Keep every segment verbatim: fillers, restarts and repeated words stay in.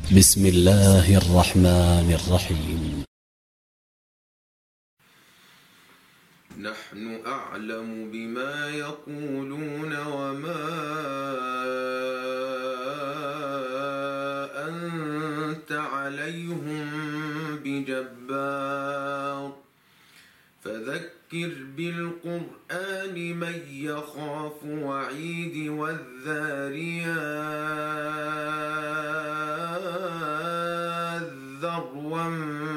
بسم الله الرحمن الرحيم. نحن أعلم بما يقولون وما أنت عليهم بجبار فذكر بالقرآن من يخاف وعيد والذاريات ذروا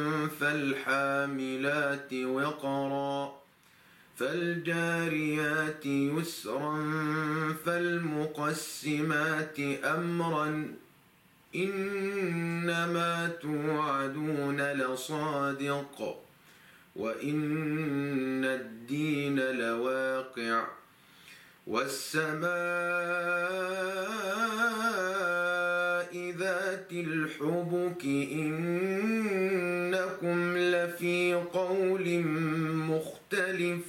فالحاملات وقرا فالجاريات يسرا فالمقسمات أمرا إنما توعدون لصادق وإن الدين لواقع والسماء ذات الحبك إنكم لفي قول مختلف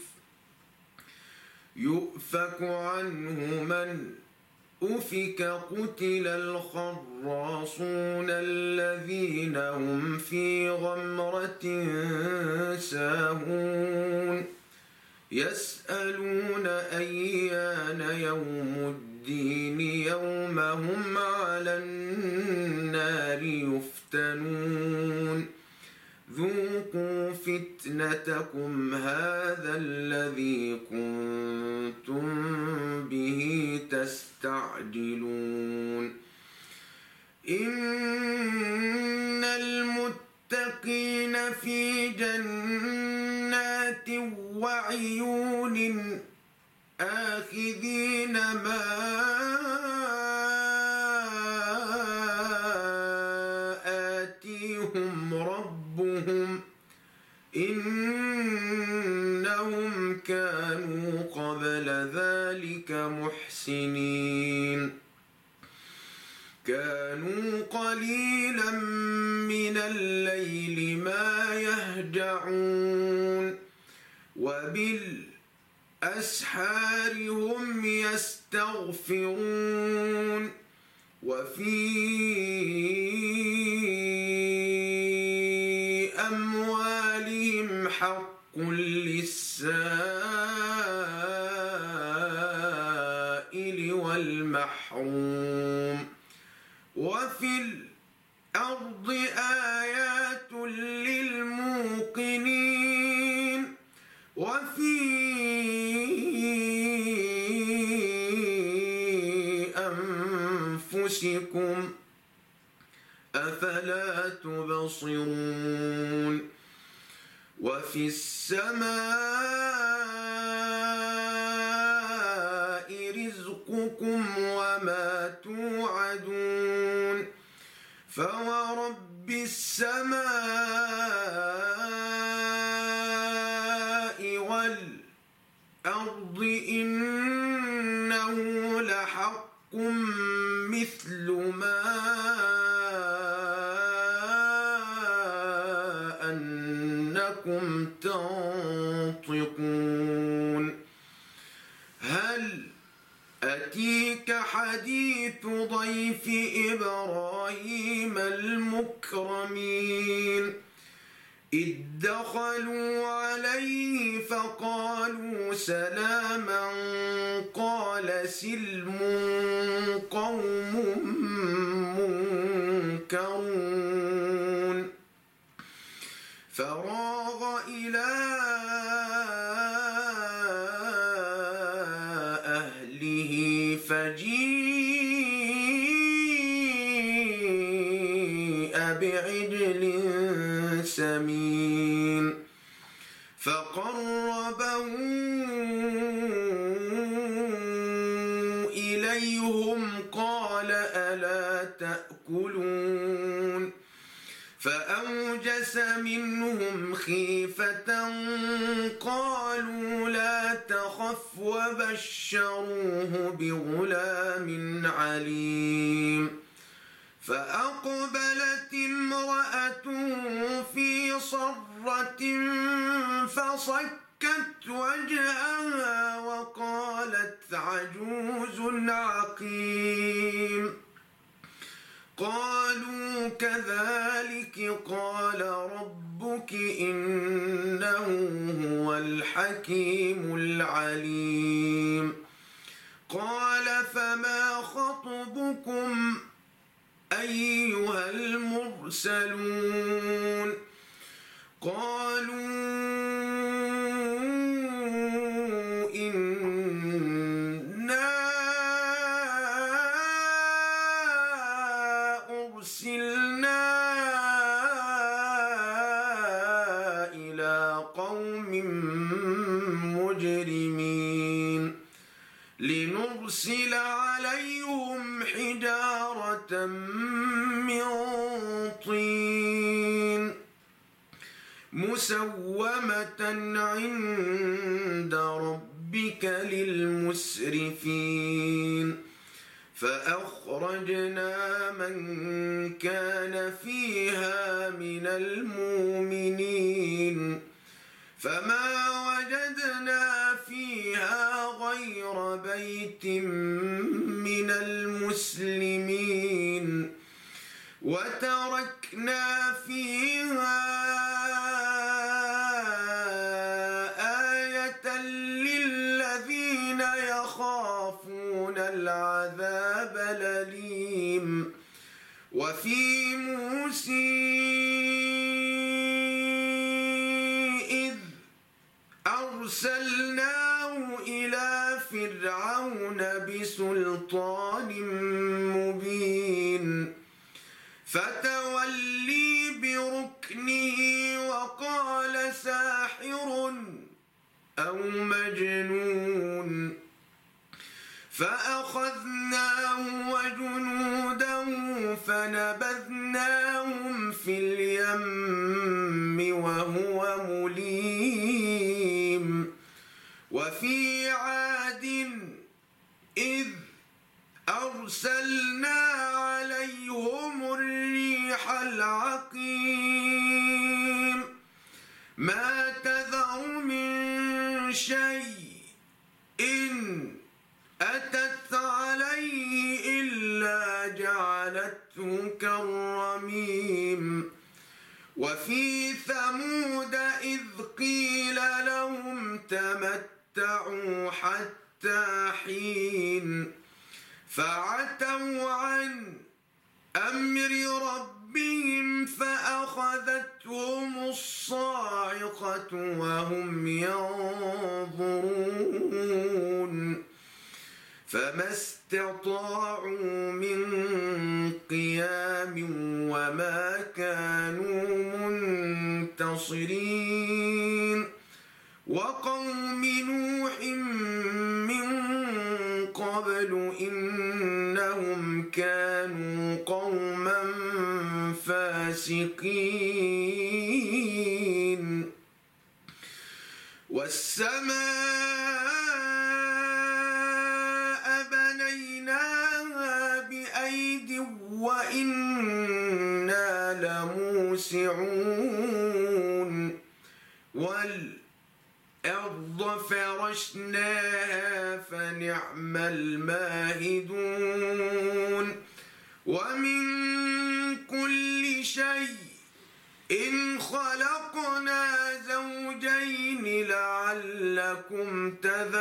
يؤفك عنه من أفك قتل الخراصون الذين هم في غمرة ساهون يسألون أيان يوم الدين يوم هم على النار يفتنون ذوقوا فتنتكم هذا الذي كنتم به تستعجلون إن المتقين في جنات وعيون آخذين ما آتيهم ربهم إنهم كانوا قبل ذلك محسنين كانوا قليلا من الليل ما يهجعون وبالأسحار هم يستغفرون وفي أموالهم حق للسائل والمحروم وفي الأرض آيات للموقنين وفي أنفسكم أفلا تبصرون وفي السماء رزقكم وما توعدون فورب السماء والأرض إنه لحق مثل ما أنكم تنطقون هل أتيك حديث ضيف إبراهيم المكرمين إذ دخلوا عليه فقالوا سلاما قال سلم قوم منكرون فراغ إلى أهله فجيء بعجل سمين فقربه إليهم قال ألا تأكلون فأوجس منهم خيفة قالوا لا تخف وبشروه بغلام عليم فأقبلت امرأته في صرة فصكت وجهها وقالت عجوز عقيم قالوا كذلك قال ربك إنه هو الحكيم العليم قال فما خطبكم أيها المرسلون قالوا إنا أرسلنا إلى قوم مجرمين لنرسل عليهم حجارة من طين مسومة عند ربك للمسرفين فأخرجنا من كان فيها من المؤمنين فما وجدنا فيها غير بيت من المسلمين وتركنا فيها آية للذين يخافون العذاب الأليم وفي موسى إذ أرسلناه إلى فرعون بسلطان مبين فتولي بركنه وقال ساحر أو مجنون فأخذناه وجنوده فنبذناهم في اليم وهو مليم وفي عاد إذ أرسلنا عليهم الريح العقيم ما تذر من شيء إن أتت عليه إلا جعلته كالرميم وفي ثمود إذ قيل لهم تمتعوا حتى حين فعتوا عن أمر ربهم فأخذتهم الصاعقة وهم ينظرون فما استطاعوا من قيام وما كانوا منتصرين وقوم نوح من قبل إنهم كانوا قوما فاسقين والسماء بنيناها بأيد وإنا لموسعون والأرض فرشناها فنعم الماهدون ومن كل شيء إن خلقنا زوجين لعلكم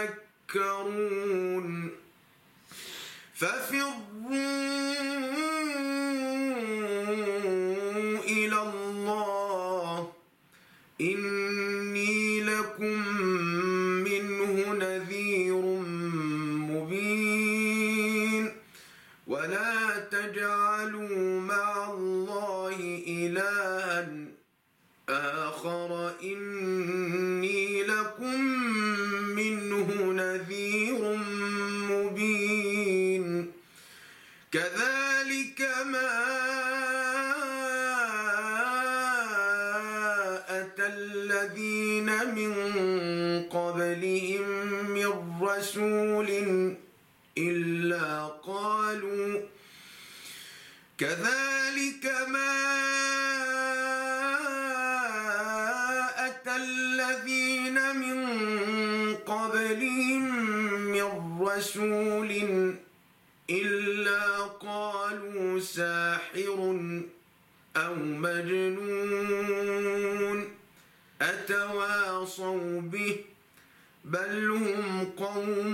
تذكرون ففروا إلى الله إني لكم منه نذير مبين ولا تجعلوا مع الله إلها آخر إني لكم منه نذير مبين كذلك ما أتى الذين من قبلهم من رسول إلا قالوا كذلك ما أتى الذين من قبلهم من رسول إلا قالوا ساحر أو مجنون أتواصوا به بل هم قوم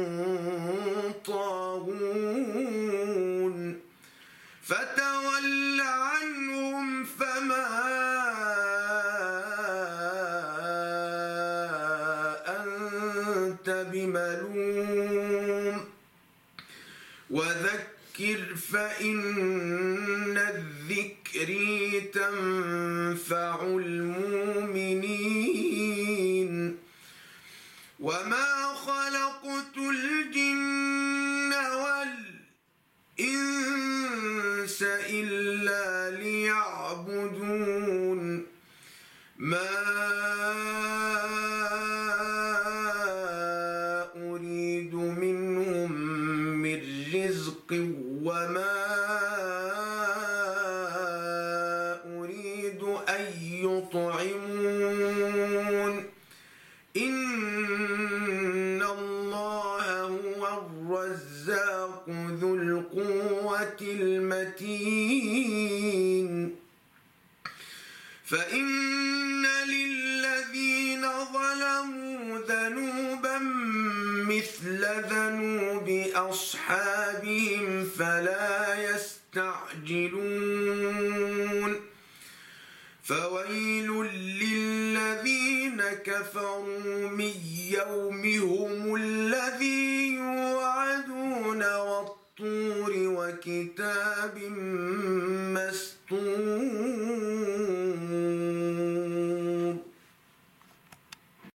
طاغون فتول عنهم فما أنت بملوم وذكر فإن الذكر تنفع المؤمنين وما خلقت الجن والإنس إلا ليعبدون ما أريد منهم من رزق وما أريد أن يطعمون إن الله هو الرزاق ذو القوة المتين فإن للذين ظلموا ذنوبا مثل ذنوب أصحابهم فلا يستعجلون فويل للذين كفروا من يومهم الذي يوعدون والطور وكتاب